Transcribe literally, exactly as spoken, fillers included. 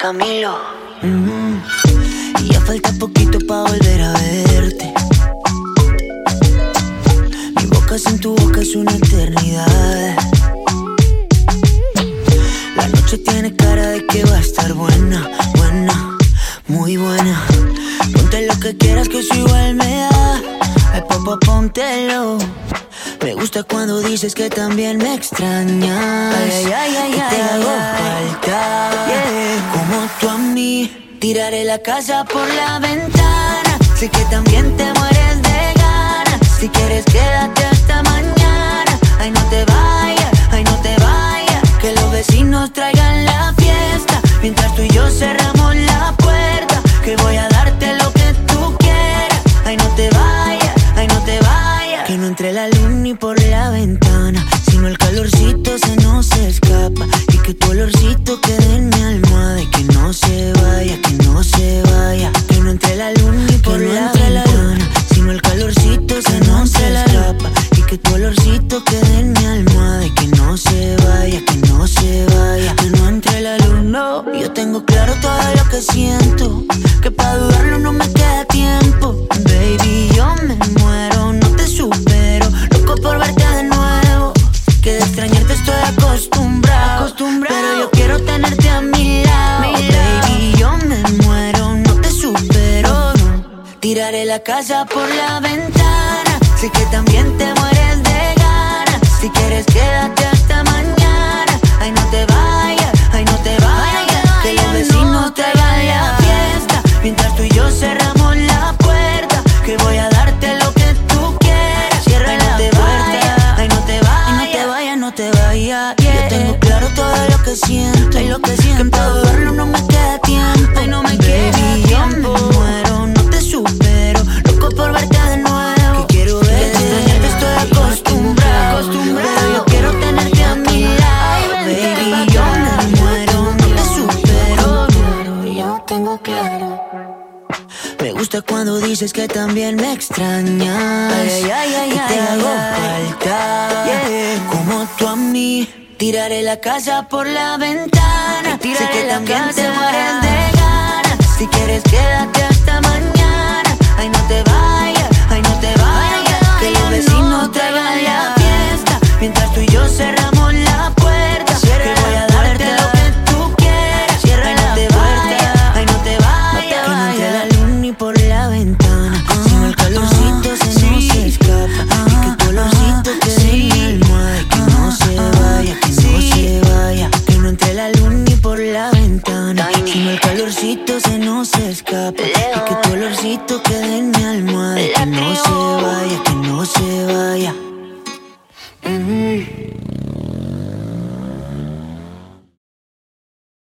Camilo. Mm, y ya falta poquito pa' volver a verte. Mi boca sin tu boca es una eternidad. La noche tiene cara de que va a estar buena, buena, muy buena. Ponte lo que quieras que eso igual me da. Ay, papá, póntelo. Me gusta cuando dices que también me extrañas. Ay, ay, ay, ay, te ay, hago ay, falta, yeah. Como tú a mí. Tiraré la casa por la ventana. Sé que también te mueres de ganas. Si quieres quédate hasta mañana. Ay, no te vayas, ay, no te vayas. Que los vecinos traigan la fiesta. Mientras tú y yo cerramos la puerta. Que voy a darte lo que tú quieras. Ay, no te vayas, ay, no te vayas. Que no entre la luz ni por la ventana, sino el calorcito se nos escapa. Y que tu olorcito quede en mi almohada. Y que no se vaya, que no se vaya. Que no entre la luz ni por no la ventana, sino el calorcito se nos escapa. Y que tu olorcito quede en mi almohada. Y que no se vaya, que no se vaya. Que no entre la luz, no. Yo tengo claro todo lo que siento, que pa' dudarlo no me queda tiempo. Baby, yo me muero, no te supero. Loco por verte de nuevo. Que de extrañarte estoy acostumbrado, acostumbrado. Pero yo quiero tenerte a mi lado, mi lado. Baby, yo me muero, no te supero, no. Tiraré la casa por la ventana. Sé que también te mueres de ganas. Si quieres quédate hasta mañana. Ay, no te vayas, ay, no te vayas. Que los vecinos traigan la fiesta. Mientras tú y yo cerramos la puerta. Que voy a darte lo que tú quieras. Cierra la puerta. Ay, no te vayas, ay, no te vayas, no te vayas. Yo tengo claro todo lo que siento, ay, lo que siento. Que para dudarlo no me queda tiempo. Ay, no me queda tiempo. Yo me muero, no te supero. Loco por verte de nuevo. Que quiero verte, que de extrañarte estoy acostumbrado, acostumbrado. Pero yo quiero tenerte a mi lado. Baby, yo me muero, no te supero. Yo tengo claro. Me gusta cuando dices que también me extrañas. Ay, ay, ay, ay, te ay, hago ay, falta, yeah. Como tú a mí. Tiraré la casa por la ventana. Sé que también te mueres de ganas. Si quieres quédate hasta mañana. Ay, no te vayas, ay, no te vayas. Que los vecinos traigan la fiesta. Mientras tú y yo cerramos la puerta. Que voy a darte lo que tú quieras. Cierra la puerta, ay, no te vayas. Que no entre la luz ni por la ventana, sino el calorcito se nos escapa. Y que tu olorcito quede en mi almohada. Y que no se vaya, que no se vaya. Que no entre la luz ni por la ventana, sino el calorcito se nos escapa. Y que tu olorcito quede en mi almohada. Y que no se vaya, que no se vaya.